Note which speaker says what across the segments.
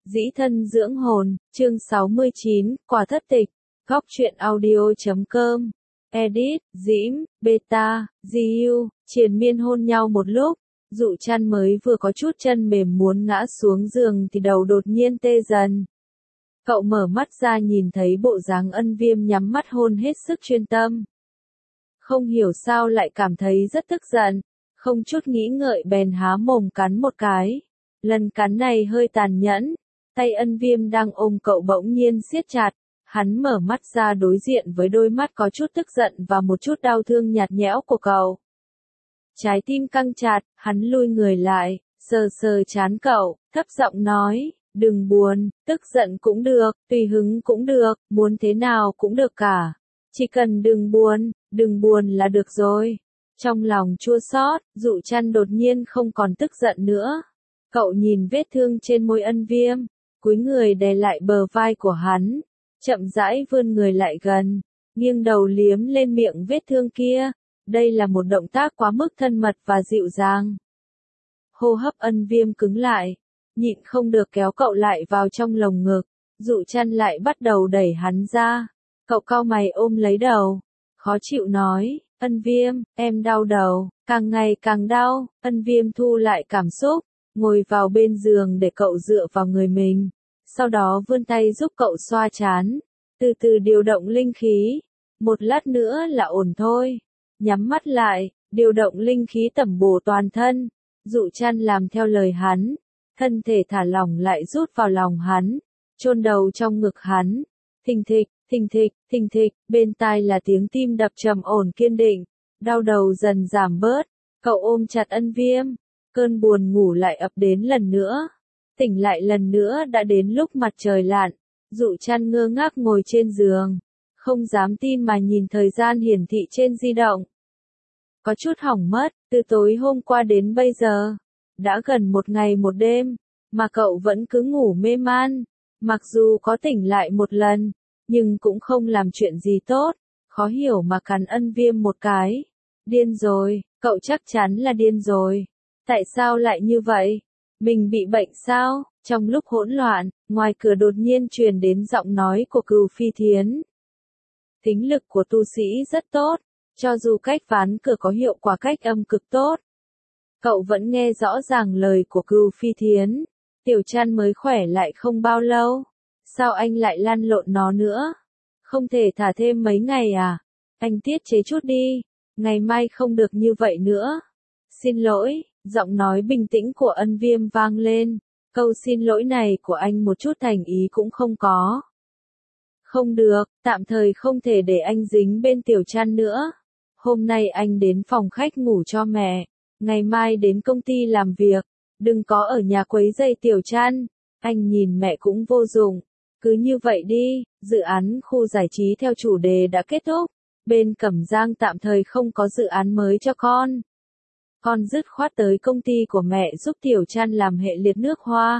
Speaker 1: Dĩ thân dưỡng hồn, chương 69, quả thất tịch, góc truyện audio.com, edit, Diễm, beta, GU, triền miên hôn nhau một lúc, Dụ Trăn mới vừa có chút chân mềm muốn ngã xuống giường thì đầu đột nhiên tê dần. Cậu mở mắt ra nhìn thấy bộ dáng Ân Viêm nhắm mắt hôn hết sức chuyên tâm. Không hiểu sao lại cảm thấy rất tức giận, không chút nghĩ ngợi bèn há mồm cắn một cái. Lần cắn này hơi tàn nhẫn, tay Ân Viêm đang ôm cậu bỗng nhiên siết chặt, hắn mở mắt ra đối diện với đôi mắt có chút tức giận và một chút đau thương nhạt nhẽo của cậu. Trái tim căng chặt, hắn lui người lại, sờ sờ trán cậu, thấp giọng nói, đừng buồn, tức giận cũng được, tùy hứng cũng được, muốn thế nào cũng được cả. Chỉ cần đừng buồn là được rồi. Trong lòng chua xót, Dụ Trăn đột nhiên không còn tức giận nữa. Cậu nhìn vết thương trên môi Ân Viêm, cúi người đè lại bờ vai của hắn, chậm rãi vươn người lại gần, nghiêng đầu liếm lên miệng vết thương kia. Đây là một động tác quá mức thân mật và dịu dàng. Hô hấp Ân Viêm cứng lại, nhịn không được kéo cậu lại vào trong lồng ngực, Dụ Trăn lại bắt đầu đẩy hắn ra. Cậu cau mày ôm lấy đầu, khó chịu nói, Ân Viêm, em đau đầu, càng ngày càng đau. Ân Viêm thu lại cảm xúc, ngồi vào bên giường để cậu dựa vào người mình, sau đó vươn tay giúp cậu xoa trán, từ từ điều động linh khí, một lát nữa là ổn thôi. Nhắm mắt lại, điều động linh khí tẩm bổ toàn thân, Dụ Trăn làm theo lời hắn, thân thể thả lỏng lại rút vào lòng hắn, chôn đầu trong ngực hắn, thình thịch, thình thịch, thình thịch, bên tai là tiếng tim đập trầm ổn kiên định, đau đầu dần giảm bớt, cậu ôm chặt Ân Viêm, cơn buồn ngủ lại ập đến lần nữa, tỉnh lại lần nữa đã đến lúc mặt trời lặn, Dụ Trăn ngơ ngác ngồi trên giường, không dám tin mà nhìn thời gian hiển thị trên di động. Có chút hỏng mất, từ tối hôm qua đến bây giờ, đã gần một ngày một đêm, mà cậu vẫn cứ ngủ mê man, mặc dù có tỉnh lại một lần, nhưng cũng không làm chuyện gì tốt, khó hiểu mà cắn Ân Viêm một cái. Điên rồi, cậu chắc chắn là điên rồi. Tại sao lại như vậy? Mình bị bệnh sao? Trong lúc hỗn loạn, ngoài cửa đột nhiên truyền đến giọng nói của Cừu Phi Thiến. Thính lực của tu sĩ rất tốt, cho dù cách ván cửa có hiệu quả cách âm cực tốt. Cậu vẫn nghe rõ ràng lời của Cừu Phi Thiến. Tiểu Trăn mới khỏe lại không bao lâu. Sao anh lại lăn lộn nó nữa? Không thể thả thêm mấy ngày à? Anh tiết chế chút đi, ngày mai không được như vậy nữa. Xin lỗi, giọng nói bình tĩnh của Ân Viêm vang lên. Câu xin lỗi này của anh một chút thành ý cũng không có. Không được, tạm thời không thể để anh dính bên Tiểu Trăn nữa. Hôm nay anh đến phòng khách ngủ cho mẹ, ngày mai đến công ty làm việc, đừng có ở nhà quấy rầy Tiểu Trăn. Anh nhìn mẹ cũng vô dụng. Cứ như vậy đi, dự án khu giải trí theo chủ đề đã kết thúc. Bên Cẩm Giang tạm thời không có dự án mới cho con. Con dứt khoát tới công ty của mẹ giúp Tiểu Trăn làm hệ liệt nước hoa.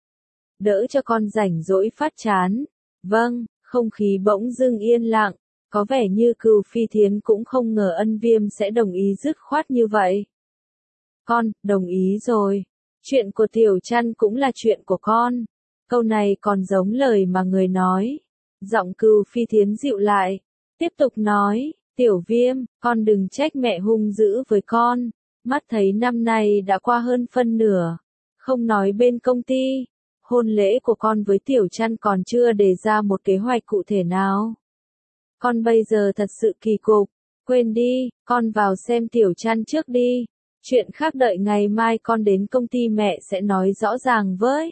Speaker 1: Đỡ cho con rảnh rỗi phát chán. Vâng, không khí bỗng dưng yên lặng. Có vẻ như Cừu Phi Thiến cũng không ngờ Ân Viêm sẽ đồng ý dứt khoát như vậy. Con, đồng ý rồi. Chuyện của Tiểu Trăn cũng là chuyện của con. Câu này còn giống lời mà người nói. Giọng Cừu Phi Thiến dịu lại. Tiếp tục nói, Tiểu Viêm, con đừng trách mẹ hung dữ với con. Mắt thấy năm nay đã qua hơn phân nửa. Không nói bên công ty. Hôn lễ của con với Tiểu Trăn còn chưa đề ra một kế hoạch cụ thể nào. Con bây giờ thật sự kỳ cục. Quên đi, con vào xem Tiểu Trăn trước đi. Chuyện khác đợi ngày mai con đến công ty mẹ sẽ nói rõ ràng với.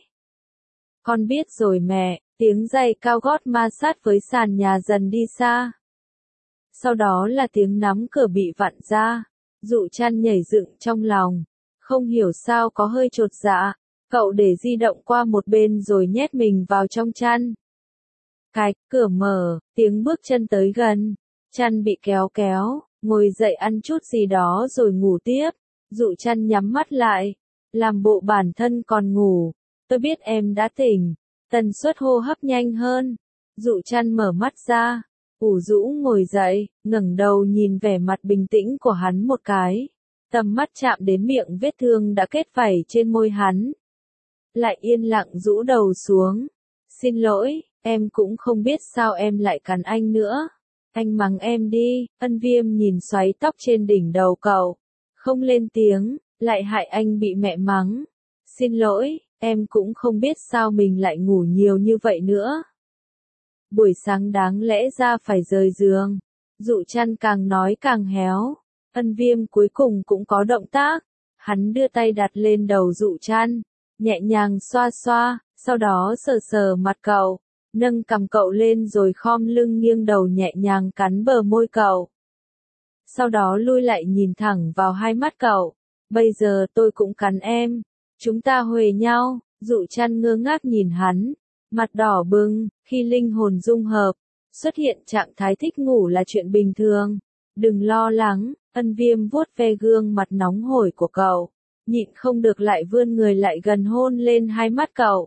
Speaker 1: Con biết rồi mẹ, tiếng giày cao gót ma sát với sàn nhà dần đi xa. Sau đó là tiếng nắm cửa bị vặn ra. Dụ Trăn nhảy dựng trong lòng. Không hiểu sao có hơi chột dạ. Cậu để di động qua một bên rồi nhét mình vào trong chăn. Cạch, cửa mở, tiếng bước chân tới gần. Chăn bị kéo kéo, ngồi dậy ăn chút gì đó rồi ngủ tiếp. Dụ Trăn nhắm mắt lại, làm bộ bản thân còn ngủ. Tôi biết em đã tỉnh. Tần suất hô hấp nhanh hơn. Dụ Trăn mở mắt ra, ủ rũ ngồi dậy, ngẩng đầu nhìn vẻ mặt bình tĩnh của hắn một cái. Tầm mắt chạm đến miệng vết thương đã kết vảy trên môi hắn. lại yên lặng rũ đầu xuống. Xin lỗi, em cũng không biết sao em lại cắn anh nữa. Anh mắng em đi. Ân Viêm nhìn xoáy tóc trên đỉnh đầu cậu. Không lên tiếng, lại hại anh bị mẹ mắng. Xin lỗi, em cũng không biết sao mình lại ngủ nhiều như vậy nữa. Buổi sáng đáng lẽ ra phải rời giường. Dụ Chăn càng nói càng héo. Ân Viêm cuối cùng cũng có động tác. Hắn đưa tay đặt lên đầu Dụ Chăn, nhẹ nhàng xoa xoa, sau đó sờ sờ mặt cậu, nâng cằm cậu lên rồi khom lưng nghiêng đầu nhẹ nhàng cắn bờ môi cậu. Sau đó lui lại nhìn thẳng vào hai mắt cậu. Bây giờ tôi cũng cắn em. Chúng ta huề nhau. Dụ Chăn ngơ ngác nhìn hắn, mặt đỏ bừng. Khi linh hồn dung hợp, xuất hiện trạng thái thích ngủ là chuyện bình thường. Đừng lo lắng. Ân Viêm vuốt ve gương mặt nóng hổi của cậu, nhịn không được lại vươn người lại gần hôn lên hai mắt cậu.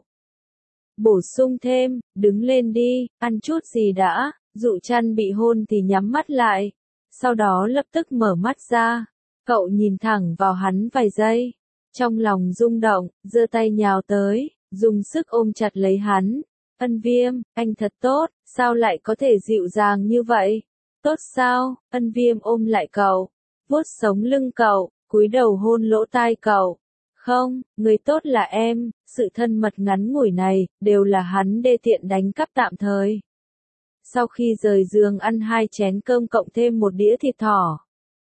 Speaker 1: Bổ sung thêm, đứng lên đi, ăn chút gì đã. Dụ Chăn bị hôn thì nhắm mắt lại, sau đó lập tức mở mắt ra. Cậu nhìn thẳng vào hắn vài giây, trong lòng rung động, giơ tay nhào tới, dùng sức ôm chặt lấy hắn. Ân Viêm, anh thật tốt, sao lại có thể dịu dàng như vậy? Tốt sao? Ân Viêm ôm lại cậu, vuốt sống lưng cậu, cúi đầu hôn lỗ tai cậu. Không, người tốt là em. Sự thân mật ngắn ngủi này, đều là hắn đê tiện đánh cắp tạm thời. Sau khi rời giường ăn 2 chén cơm cộng thêm 1 đĩa thịt thỏ,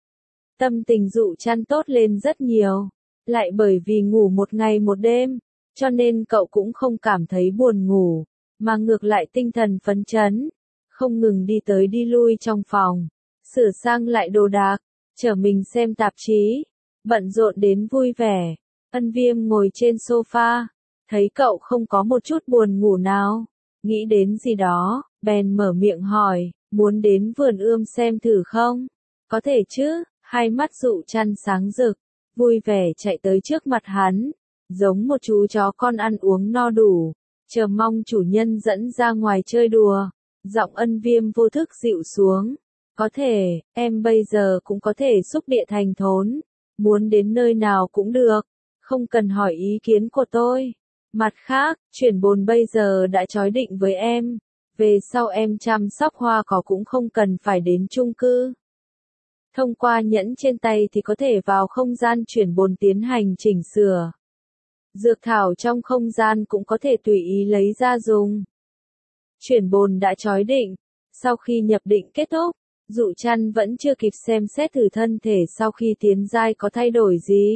Speaker 1: tâm tình Dụ Chăn tốt lên rất nhiều. Lại bởi vì ngủ 1 ngày 1 đêm, cho nên cậu cũng không cảm thấy buồn ngủ, mà ngược lại tinh thần phấn chấn, không ngừng đi tới đi lui trong phòng, sửa sang lại đồ đạc, chở mình xem tạp chí, bận rộn đến vui vẻ. Ân Viêm ngồi trên sofa, thấy cậu không có một chút buồn ngủ nào, nghĩ đến gì đó, bèn mở miệng hỏi, muốn đến vườn ươm xem thử không? Có thể chứ. Hai mắt Dụ Chăn sáng rực, vui vẻ chạy tới trước mặt hắn, giống một chú chó con ăn uống no đủ, chờ mong chủ nhân dẫn ra ngoài chơi đùa. Giọng Ân Viêm vô thức dịu xuống. Có thể, em bây giờ cũng có thể xúc địa thành thốn, muốn đến nơi nào cũng được, không cần hỏi ý kiến của tôi. Mặt khác, chuyển bồn bây giờ đã chói định với em, về sau em chăm sóc hoa cỏ cũng không cần phải đến chung cư. Thông qua nhẫn trên tay thì có thể vào không gian chuyển bồn tiến hành chỉnh sửa. Dược thảo trong không gian cũng có thể tùy ý lấy ra dùng. Chuyển bồn đã chói định. Sau khi nhập định kết thúc, Dụ Chăn vẫn chưa kịp xem xét thử thân thể sau khi tiến giai có thay đổi gì.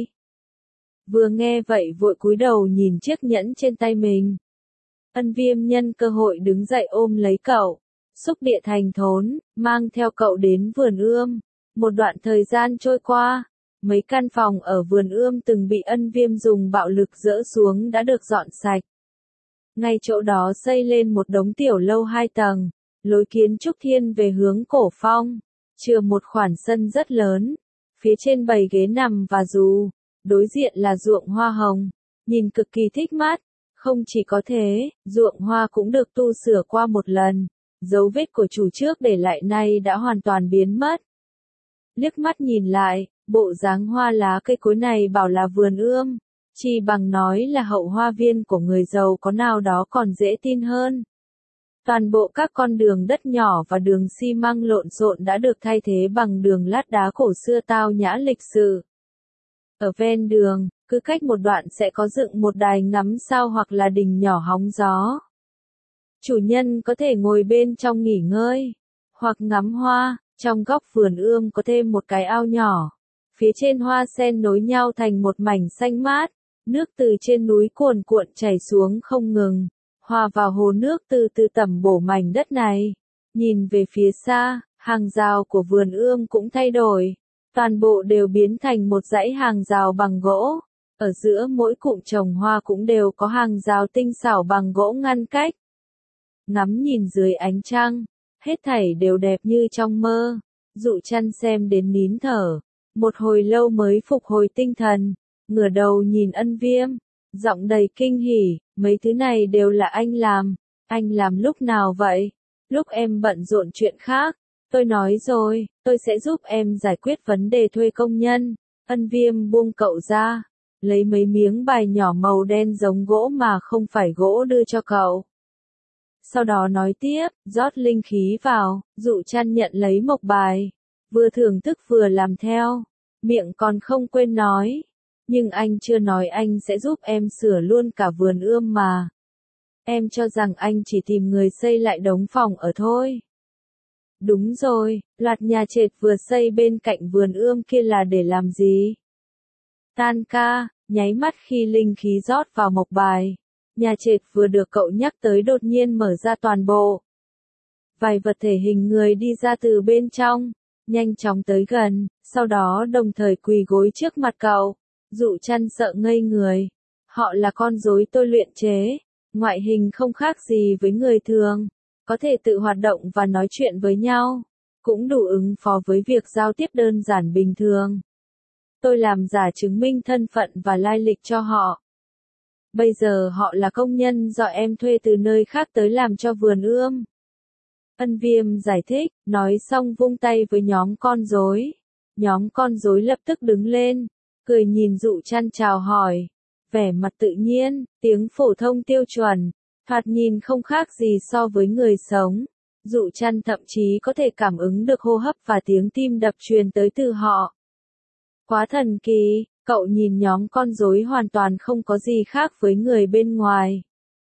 Speaker 1: Vừa nghe vậy vội cúi đầu nhìn chiếc nhẫn trên tay mình. Ân Viêm nhân cơ hội đứng dậy ôm lấy cậu, xúc địa thành thốn, mang theo cậu đến vườn ươm. Một đoạn thời gian trôi qua, mấy căn phòng ở vườn ươm từng bị Ân Viêm dùng bạo lực dỡ xuống đã được dọn sạch. Ngay chỗ đó xây lên một đống tiểu lâu 2 tầng, lối kiến trúc thiên về hướng cổ phong, chừa một khoảng sân rất lớn, phía trên bày ghế nằm và dù, đối diện là ruộng hoa hồng, nhìn cực kỳ thích mắt. Không chỉ có thế, ruộng hoa cũng được tu sửa qua một lần, dấu vết của chủ trước để lại nay đã hoàn toàn biến mất. Liếc mắt nhìn lại, bộ dáng hoa lá cây cối này bảo là vườn ươm, chỉ bằng nói là hậu hoa viên của người giàu có nào đó còn dễ tin hơn. Toàn bộ các con đường đất nhỏ và đường xi măng lộn xộn đã được thay thế bằng đường lát đá cổ xưa tao nhã lịch sự. Ở ven đường, cứ cách một đoạn sẽ có dựng một đài ngắm sao hoặc là đình nhỏ hóng gió. Chủ nhân có thể ngồi bên trong nghỉ ngơi, hoặc ngắm hoa. Trong góc vườn ươm có thêm một cái ao nhỏ. Phía trên hoa sen nối nhau thành một mảnh xanh mát. Nước từ trên núi cuồn cuộn chảy xuống không ngừng, hòa vào hồ nước từ từ tẩm bổ mảnh đất này. Nhìn về phía xa, hàng rào của vườn ươm cũng thay đổi. Toàn bộ đều biến thành một dãy hàng rào bằng gỗ. Ở giữa mỗi cụm trồng hoa cũng đều có hàng rào tinh xảo bằng gỗ ngăn cách. Ngắm nhìn dưới ánh trăng, hết thảy đều đẹp như trong mơ. Dụ Chăn xem đến nín thở, một hồi lâu mới phục hồi tinh thần, ngửa đầu nhìn Ân Viêm, giọng đầy kinh hỉ, mấy thứ này đều là anh làm lúc nào vậy? Lúc em bận rộn chuyện khác, tôi nói rồi, tôi sẽ giúp em giải quyết vấn đề thuê công nhân. Ân Viêm buông cậu ra, lấy mấy miếng bài nhỏ màu đen giống gỗ mà không phải gỗ đưa cho cậu. Sau đó nói tiếp, rót linh khí vào, Dụ Trăn nhận lấy mộc bài, vừa thưởng thức vừa làm theo, miệng còn không quên nói, nhưng anh chưa nói anh sẽ giúp em sửa luôn cả vườn ươm mà. Em cho rằng anh chỉ tìm người xây lại đống phòng ở thôi. Đúng rồi, loạt nhà trệt vừa xây bên cạnh vườn ươm kia là để làm gì? Tan ca, nháy mắt khi linh khí rót vào mộc bài. Nhà trệt vừa được cậu nhắc tới đột nhiên mở ra toàn bộ. Vài vật thể hình người đi ra từ bên trong, nhanh chóng tới gần, sau đó đồng thời quỳ gối trước mặt cậu. Dụ Trăn sợ ngây người. Họ là con rối tôi luyện chế, ngoại hình không khác gì với người thường, có thể tự hoạt động và nói chuyện với nhau, cũng đủ ứng phó với việc giao tiếp đơn giản bình thường. Tôi làm giả chứng minh thân phận và lai lịch cho họ. Bây giờ họ là công nhân do em thuê từ nơi khác tới làm cho vườn ươm. Ân Viêm giải thích, nói xong vung tay với nhóm con rối. Nhóm con rối lập tức đứng lên, cười nhìn Dụ Trăn chào hỏi, vẻ mặt tự nhiên, tiếng phổ thông tiêu chuẩn, thoạt nhìn không khác gì so với người sống. Dụ Trăn thậm chí có thể cảm ứng được hô hấp và tiếng tim đập truyền tới từ họ. Quá thần kỳ, cậu nhìn nhóm con rối hoàn toàn không có gì khác với người bên ngoài.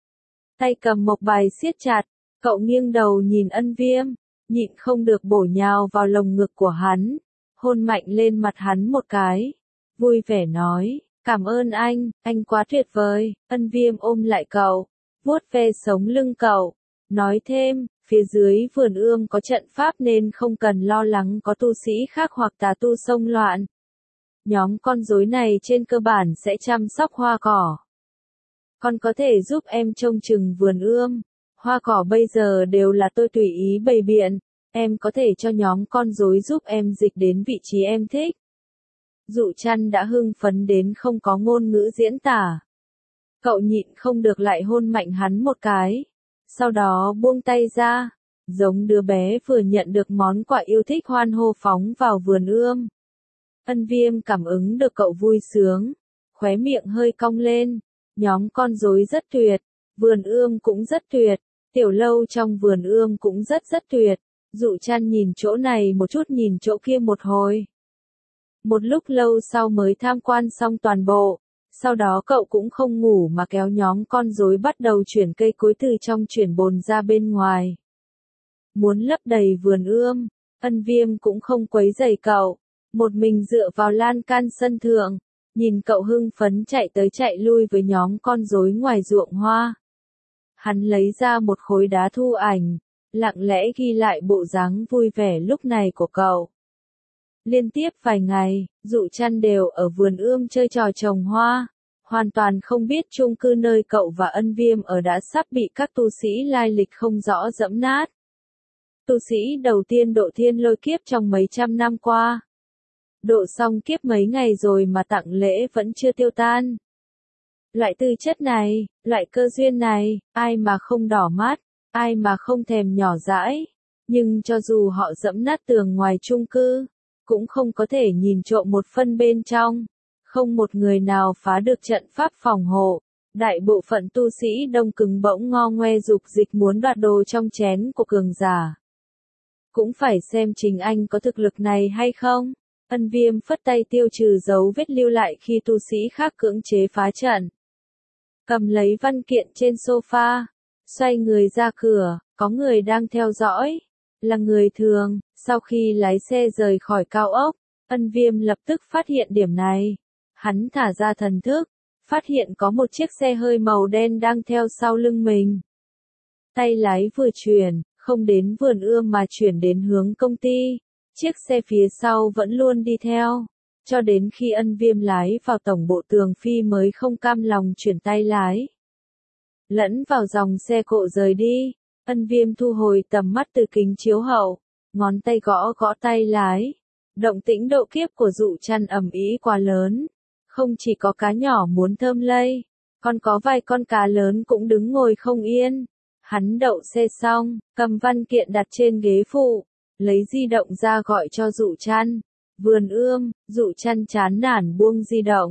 Speaker 1: Tay cầm mộc bài siết chặt, cậu nghiêng đầu nhìn Ân Viêm, nhịn không được bổ nhào vào lồng ngực của hắn, hôn mạnh lên mặt hắn một cái, vui vẻ nói, cảm ơn anh quá tuyệt vời. Ân Viêm ôm lại cậu, vuốt ve sống lưng cậu, nói thêm, phía dưới vườn ươm có trận pháp nên không cần lo lắng có tu sĩ khác hoặc tà tu xông loạn. Nhóm con rối này trên cơ bản sẽ chăm sóc hoa cỏ. Con có thể giúp em trông chừng vườn ươm. Hoa cỏ bây giờ đều là tôi tùy ý bày biện, em có thể cho nhóm con rối giúp em dịch đến vị trí em thích. Dụ Trăn đã hưng phấn đến không có ngôn ngữ diễn tả. Cậu nhịn không được lại hôn mạnh hắn một cái, sau đó buông tay ra, giống đứa bé vừa nhận được món quà yêu thích hoan hô phóng vào vườn ươm. Ân Viêm cảm ứng được cậu vui sướng, khóe miệng hơi cong lên, nhóm con rối rất tuyệt, vườn ươm cũng rất tuyệt, tiểu lâu trong vườn ươm cũng rất tuyệt. Dụ Trăn nhìn chỗ này một chút nhìn chỗ kia một hồi. Một lúc lâu sau mới tham quan xong toàn bộ, sau đó cậu cũng không ngủ mà kéo nhóm con rối bắt đầu chuyển cây cối từ trong chuyển bồn ra bên ngoài. Muốn lấp đầy vườn ươm, Ân Viêm cũng không quấy rầy cậu, một mình dựa vào lan can sân thượng, nhìn cậu hưng phấn chạy tới chạy lui với nhóm con rối ngoài ruộng hoa. Hắn lấy ra một khối đá thu ảnh, lặng lẽ ghi lại bộ dáng vui vẻ lúc này của cậu. Liên tiếp vài ngày, Dụ Trăn đều ở vườn ươm chơi trò trồng hoa, hoàn toàn không biết chung cư nơi cậu và Ân Viêm ở đã sắp bị các tu sĩ lai lịch không rõ dẫm nát. Tu sĩ đầu tiên độ thiên lôi kiếp trong mấy trăm năm qua. Độ xong kiếp mấy ngày rồi mà tặng lễ vẫn chưa tiêu tan. Loại tư chất này, loại cơ duyên này, ai mà không đỏ mắt, ai mà không thèm nhỏ dãi. Nhưng cho dù họ dẫm nát tường ngoài chung cư, cũng không có thể nhìn trộm một phân bên trong. Không một người nào phá được trận pháp phòng hộ. Đại bộ phận tu sĩ đông cứng bỗng ngo ngoe dục dịch muốn đoạt đồ trong chén của cường giả. Cũng phải xem chính anh có thực lực này hay không. Ân Viêm phất tay tiêu trừ dấu vết lưu lại khi tu sĩ khác cưỡng chế phá trận. Cầm lấy văn kiện trên sofa, xoay người ra cửa, có người đang theo dõi. Là người thường, sau khi lái xe rời khỏi cao ốc, Ân Viêm lập tức phát hiện điểm này. Hắn thả ra thần thức, phát hiện có một chiếc xe hơi màu đen đang theo sau lưng mình. Tay lái vừa chuyển, không đến vườn ươm mà chuyển đến hướng công ty. Chiếc xe phía sau vẫn luôn đi theo, cho đến khi Ân Viêm lái vào tổng bộ Tường Phi mới không cam lòng chuyển tay lái. Lẫn vào dòng xe cộ rời đi, Ân Viêm thu hồi tầm mắt từ kính chiếu hậu, ngón tay gõ gõ tay lái. Động tĩnh độ kiếp của Dụ Trăn ầm ĩ quá lớn, không chỉ có cá nhỏ muốn thơm lây, còn có vài con cá lớn cũng đứng ngồi không yên. Hắn đậu xe xong, cầm văn kiện đặt trên ghế phụ, lấy di động ra gọi cho Dụ Trăn. Vườn ươm, Dụ Trăn chán nản buông di động,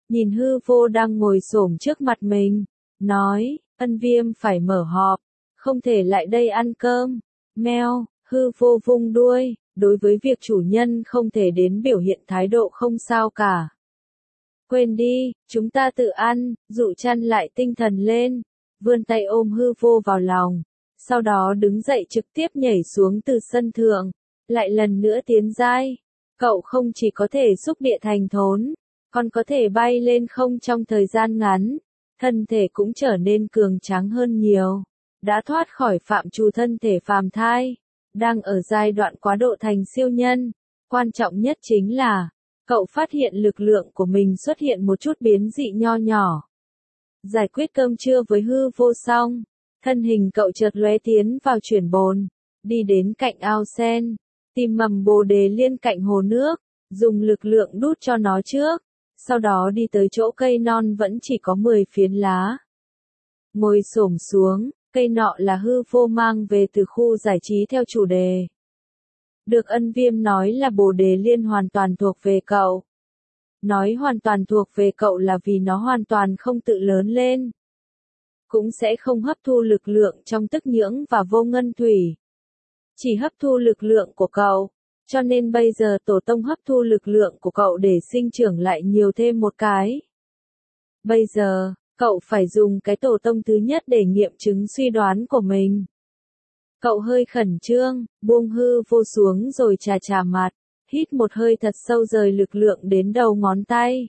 Speaker 1: nhìn hư vô đang ngồi xổm trước mặt mình, nói, Ân Viêm phải mở họp, không thể lại đây ăn cơm. Meo, hư vô vung đuôi, đối với việc chủ nhân không thể đến biểu hiện thái độ không sao cả. Quên đi, chúng ta tự ăn, dụ chăn lại tinh thần lên, vươn tay ôm hư vô vào lòng, sau đó đứng dậy trực tiếp nhảy xuống từ sân thượng, lại lần nữa tiến giai. Cậu không chỉ có thể xúc địa thành thốn, còn có thể bay lên không trong thời gian ngắn, thân thể cũng trở nên cường tráng hơn nhiều, đã thoát khỏi phạm trù thân thể phàm thai, đang ở giai đoạn quá độ thành siêu nhân. Quan trọng nhất chính là, cậu phát hiện lực lượng của mình xuất hiện một chút biến dị nho nhỏ. Giải quyết cơm trưa với hư vô xong, thân hình cậu chợt lóe tiến vào chuyển bồn, đi đến cạnh ao sen, tìm mầm bồ đề liên cạnh hồ nước, dùng lực lượng đút cho nó trước, sau đó đi tới chỗ cây non vẫn chỉ có 10 phiến lá. Ngồi xổm xuống, cây nọ là hư vô mang về từ khu giải trí theo chủ đề. Được Ân Viêm nói là bồ đề liên hoàn toàn thuộc về cậu. Nói hoàn toàn thuộc về cậu là vì nó hoàn toàn không tự lớn lên. Cũng sẽ không hấp thu lực lượng trong tức nhưỡng và vô ngân thủy. Chỉ hấp thu lực lượng của cậu, cho nên bây giờ tổ tông hấp thu lực lượng của cậu để sinh trưởng lại nhiều thêm một cái. Bây giờ, cậu phải dùng cái tổ tông thứ nhất để nghiệm chứng suy đoán của mình. Cậu hơi khẩn trương, buông hư vô xuống rồi chà chà mặt, hít một hơi thật sâu rời lực lượng đến đầu ngón tay.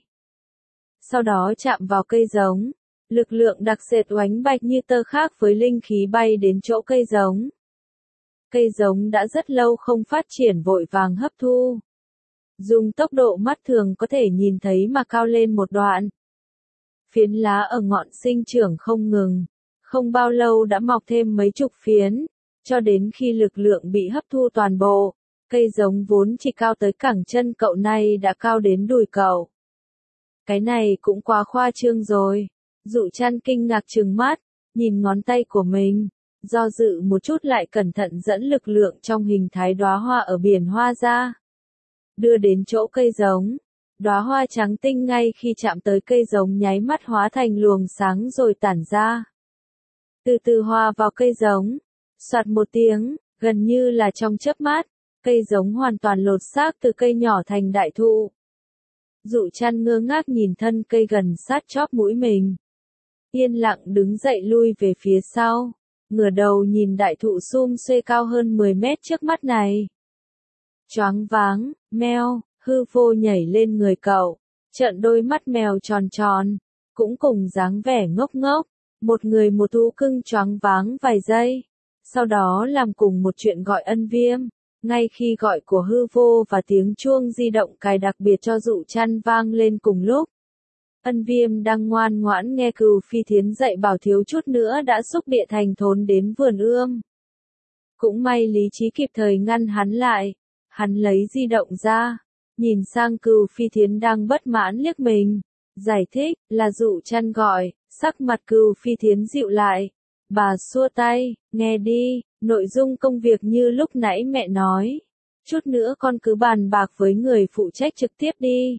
Speaker 1: Sau đó chạm vào cây giống, lực lượng đặc sệt oánh bạch như tơ khác với linh khí bay đến chỗ cây giống. Cây giống đã rất lâu không phát triển vội vàng hấp thu. Dùng tốc độ mắt thường có thể nhìn thấy mà cao lên một đoạn. Phiến lá ở ngọn sinh trưởng không ngừng, không bao lâu đã mọc thêm mấy chục phiến, cho đến khi lực lượng bị hấp thu toàn bộ, cây giống vốn chỉ cao tới cẳng chân cậu này đã cao đến đùi cậu. Cái này cũng quá khoa trương rồi. Dụ chăn kinh ngạc trừng mắt, nhìn ngón tay của mình, do dự một chút lại cẩn thận dẫn lực lượng trong hình thái đóa hoa ở biển hoa ra. Đưa đến chỗ cây giống, đóa hoa trắng tinh ngay khi chạm tới cây giống nháy mắt hóa thành luồng sáng rồi tản ra. Từ từ hòa vào cây giống, soạt một tiếng, gần như là trong chớp mắt, cây giống hoàn toàn lột xác từ cây nhỏ thành đại thụ. Dụ chăn ngơ ngác nhìn thân cây gần sát chóp mũi mình. Yên lặng đứng dậy lui về phía sau, ngửa đầu nhìn đại thụ sum xuê cao hơn 10 mét trước mắt này. Choáng váng, meo, hư vô nhảy lên người cậu, trợn đôi mắt mèo tròn tròn, cũng cùng dáng vẻ ngốc ngốc, một người một thú cưng choáng váng vài giây, sau đó làm cùng một chuyện gọi Ân Viêm, ngay khi gọi của hư vô và tiếng chuông di động cài đặc biệt cho dụ chăn vang lên cùng lúc. Ân Viêm đang ngoan ngoãn nghe Cừu Phi Thiến dạy bảo thiếu chút nữa đã xúc địa thành thốn đến vườn ươm. Cũng may lý trí kịp thời ngăn hắn lại, hắn lấy di động ra, nhìn sang Cừu Phi Thiến đang bất mãn liếc mình, giải thích là dụ chăn gọi, sắc mặt Cừu Phi Thiến dịu lại. Bà xua tay, nghe đi, nội dung công việc như lúc nãy mẹ nói. Chút nữa con cứ bàn bạc với người phụ trách trực tiếp đi.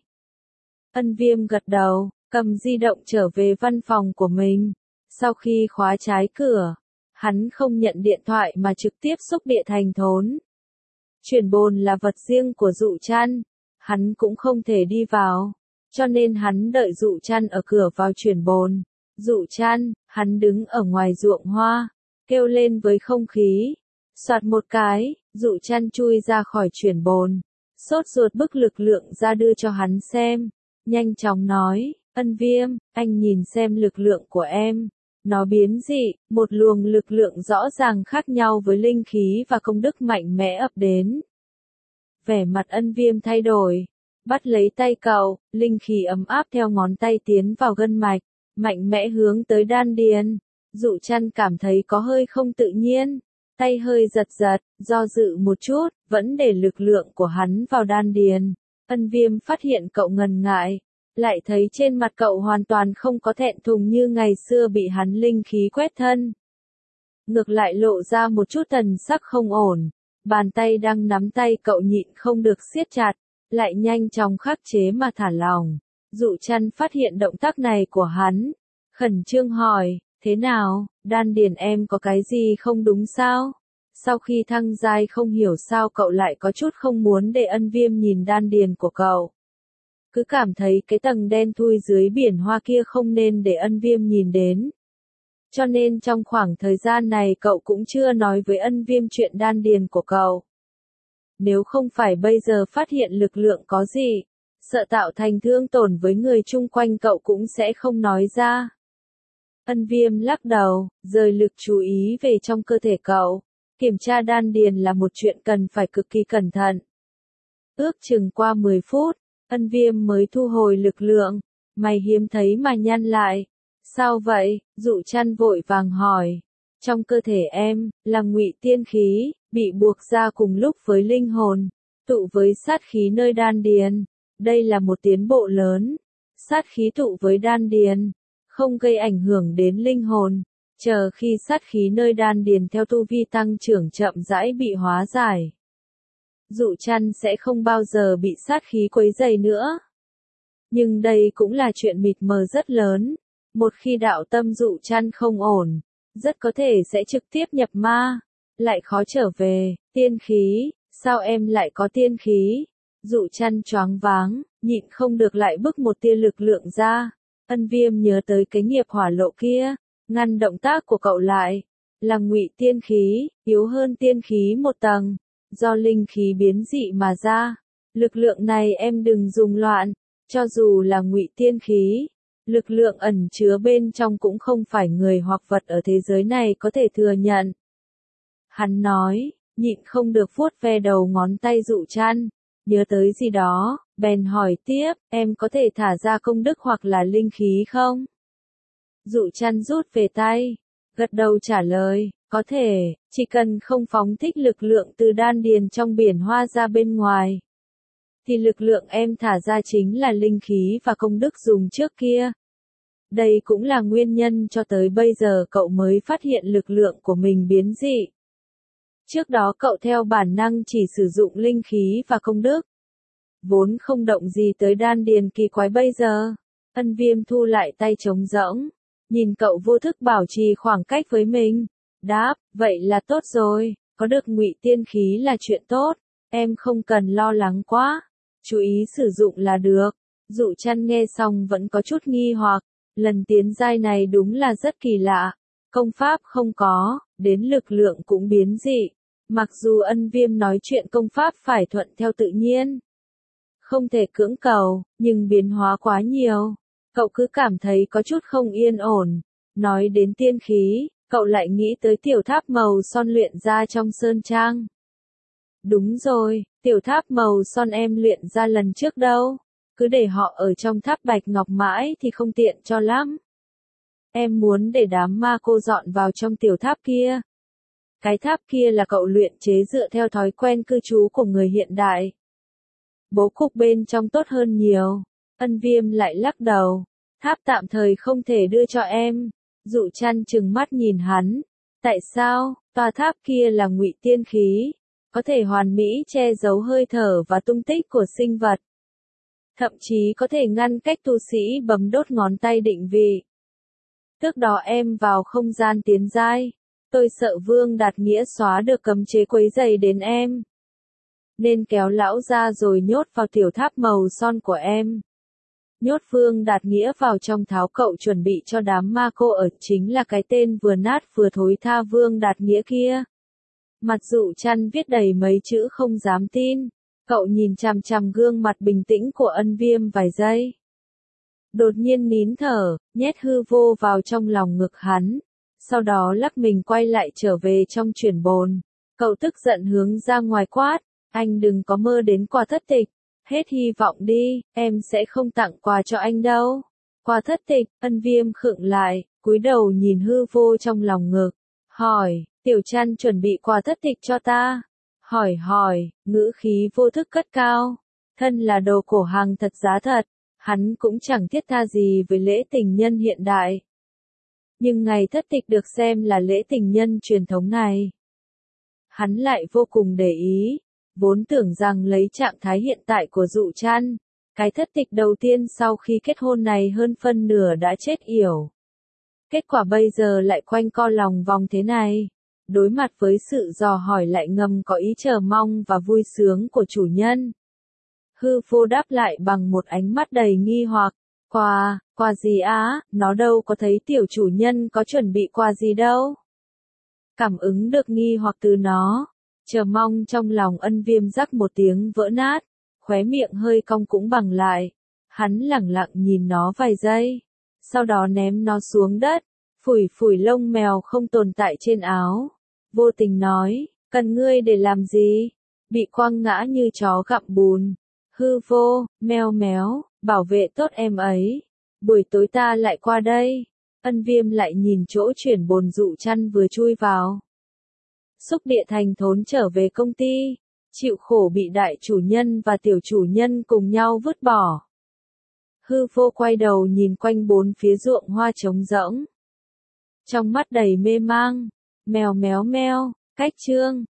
Speaker 1: Ân Viêm gật đầu, cầm di động trở về văn phòng của mình. Sau khi khóa trái cửa, hắn không nhận điện thoại mà trực tiếp xúc địa thành thốn. Chuyển bồn là vật riêng của dụ chăn, hắn cũng không thể đi vào, cho nên hắn đợi dụ chăn ở cửa vào chuyển bồn. Dụ chăn, hắn đứng ở ngoài ruộng hoa, kêu lên với không khí. Soạt một cái, dụ chăn chui ra khỏi chuyển bồn, sốt ruột bức lực lượng ra đưa cho hắn xem, nhanh chóng nói, Ân Viêm, anh nhìn xem lực lượng của em, nó biến dị, một luồng lực lượng rõ ràng khác nhau với linh khí và công đức mạnh mẽ ập đến. Vẻ mặt Ân Viêm thay đổi, bắt lấy tay cậu, linh khí ấm áp theo ngón tay tiến vào gân mạch, mạnh mẽ hướng tới đan điền. Dụ chăn cảm thấy có hơi không tự nhiên, tay hơi giật giật, do dự một chút, vẫn để lực lượng của hắn vào đan điền. Ân Viêm phát hiện cậu ngần ngại, lại thấy trên mặt cậu hoàn toàn không có thẹn thùng như ngày xưa bị hắn linh khí quét thân. Ngược lại lộ ra một chút thần sắc không ổn, bàn tay đang nắm tay cậu nhịn không được siết chặt, lại nhanh chóng khắc chế mà thả lỏng. Dụ Chăn phát hiện động tác này của hắn, khẩn trương hỏi, thế nào, đan điền em có cái gì không đúng sao? Sau khi thăng giai không hiểu sao cậu lại có chút không muốn để Ân Viêm nhìn đan điền của cậu. Cứ cảm thấy cái tầng đen thui dưới biển hoa kia không nên để Ân Viêm nhìn đến. Cho nên trong khoảng thời gian này cậu cũng chưa nói với Ân Viêm chuyện đan điền của cậu. Nếu không phải bây giờ phát hiện lực lượng có gì, sợ tạo thành thương tổn với người chung quanh cậu cũng sẽ không nói ra. Ân Viêm lắc đầu, rời lực chú ý về trong cơ thể cậu. Kiểm tra đan điền là một chuyện cần phải cực kỳ cẩn thận. Ước chừng qua 10 phút, Ân Viêm mới thu hồi lực lượng, mày hiếm thấy mà nhăn lại. Sao vậy? Dụ Chăn vội vàng hỏi. Trong cơ thể em, là ngụy tiên khí, bị buộc ra cùng lúc với linh hồn, tụ với sát khí nơi đan điền. Đây là một tiến bộ lớn. Sát khí tụ với đan điền, không gây ảnh hưởng đến linh hồn. Chờ khi sát khí nơi đan điền theo tu vi tăng trưởng chậm rãi bị hóa giải, Dụ Chăn sẽ không bao giờ bị sát khí quấy rầy nữa. Nhưng đây cũng là chuyện mịt mờ rất lớn. Một khi đạo tâm Dụ Chăn không ổn, rất có thể sẽ trực tiếp nhập ma, lại khó trở về. Tiên khí, sao em lại có tiên khí? Dụ Chăn choáng váng, nhịn không được lại bức một tia lực lượng ra. Ân Viêm nhớ tới cái nghiệp hỏa lộ kia, ngăn động tác của cậu lại. Là ngụy tiên khí, yếu hơn tiên khí một tầng, do linh khí biến dị mà ra. Lực lượng này em đừng dùng loạn, cho dù là ngụy tiên khí, lực lượng ẩn chứa bên trong cũng không phải người hoặc vật ở thế giới này có thể thừa nhận. Hắn nói, nhịn không được vuốt ve đầu ngón tay Dụ Chăn, nhớ tới gì đó, bèn hỏi tiếp, em có thể thả ra công đức hoặc là linh khí không? Dụ Chăn rút về tay, gật đầu trả lời, có thể, chỉ cần không phóng thích lực lượng từ đan điền trong biển hoa ra bên ngoài, thì lực lượng em thả ra chính là linh khí và công đức dùng trước kia. Đây cũng là nguyên nhân cho tới bây giờ cậu mới phát hiện lực lượng của mình biến dị. Trước đó cậu theo bản năng chỉ sử dụng linh khí và công đức, vốn không động gì tới đan điền kỳ quái bây giờ. Ân Viêm thu lại tay trống rỗng, nhìn cậu vô thức bảo trì khoảng cách với mình, đáp, vậy là tốt rồi, có được ngụy tiên khí là chuyện tốt, em không cần lo lắng quá, chú ý sử dụng là được. Dụ Chăn nghe xong vẫn có chút nghi hoặc, lần tiến giai này đúng là rất kỳ lạ, công pháp không có, đến lực lượng cũng biến dị. Mặc dù Ân Viêm nói chuyện công pháp phải thuận theo tự nhiên, không thể cưỡng cầu, nhưng biến hóa quá nhiều, cậu cứ cảm thấy có chút không yên ổn. Nói đến tiên khí, cậu lại nghĩ tới tiểu tháp màu son luyện ra trong sơn trang. Đúng rồi, tiểu tháp màu son em luyện ra lần trước đâu, cứ để họ ở trong tháp bạch ngọc mãi thì không tiện cho lắm. Em muốn để đám ma cô dọn vào trong tiểu tháp kia. Cái tháp kia là cậu luyện chế dựa theo thói quen cư trú của người hiện đại. Bố cục bên trong tốt hơn nhiều. Ân Viêm lại lắc đầu. Tháp tạm thời không thể đưa cho em. Dụ Chăn trừng mắt nhìn hắn. Tại sao? Tòa tháp kia là ngụy tiên khí, có thể hoàn mỹ che giấu hơi thở và tung tích của sinh vật. Thậm chí có thể ngăn cách tu sĩ bấm đốt ngón tay định vị. Trước đó em vào không gian tiến giai, tôi sợ Vương Đạt Nghĩa xóa được cấm chế quấy rầy đến em, nên kéo lão ra rồi nhốt vào tiểu tháp màu son của em. Nhốt Vương Đạt Nghĩa vào trong tháo cậu chuẩn bị cho đám ma cô ở chính là cái tên vừa nát vừa thối tha Vương Đạt Nghĩa kia. Mặt Dụ Chăn viết đầy mấy chữ không dám tin, cậu nhìn chằm chằm gương mặt bình tĩnh của Ân Viêm vài giây. Đột nhiên nín thở, nhét hư vô vào trong lòng ngực hắn, sau đó lắc mình quay lại trở về trong chuyển bồn. Cậu tức giận hướng ra ngoài quát, anh đừng có mơ đến quà thất tịch, hết hy vọng đi, em sẽ không tặng quà cho anh đâu. Quà thất tịch, Ân Viêm khựng lại, cúi đầu nhìn hư vô trong lòng ngực, hỏi, Tiểu Chăn chuẩn bị quà thất tịch cho ta. Hỏi, ngữ khí vô thức cất cao, thân là đồ cổ hàng thật giá thật, hắn cũng chẳng thiết tha gì với lễ tình nhân hiện đại. Nhưng ngày thất tịch được xem là lễ tình nhân truyền thống này, hắn lại vô cùng để ý, vốn tưởng rằng lấy trạng thái hiện tại của Dụ Chăn, Cái thất tịch đầu tiên sau khi kết hôn này hơn phân nửa đã chết yểu. Kết quả bây giờ lại quanh co lòng vòng thế này. Đối mặt với sự dò hỏi lại ngầm có ý chờ mong và vui sướng của chủ nhân. Hư vô đáp lại bằng một ánh mắt đầy nghi hoặc. Quà gì á, nó đâu có thấy tiểu chủ nhân có chuẩn bị quà gì đâu. Cảm ứng được nghi hoặc từ nó. Chờ mong trong lòng Ân Viêm rắc một tiếng vỡ nát. Khóe miệng hơi cong cũng bằng lại. Hắn lẳng lặng nhìn nó vài giây. Sau đó ném nó xuống đất. Phủi phủi lông mèo không tồn tại trên áo. Vô tình nói, cần ngươi để làm gì? Bị quăng ngã như chó gặm bùn. Hư vô, meo méo, bảo vệ tốt em ấy. Buổi tối ta lại qua đây. Ân Viêm lại nhìn chỗ chuyển bồn dụ chăn vừa chui vào. Xúc Địa Thành Thốn trở về công ty. Chịu khổ bị đại chủ nhân và tiểu chủ nhân cùng nhau vứt bỏ. Hư vô quay đầu nhìn quanh bốn phía ruộng hoa trống rỗng. Trong mắt đầy mê mang. Mèo méo meo, cách chương.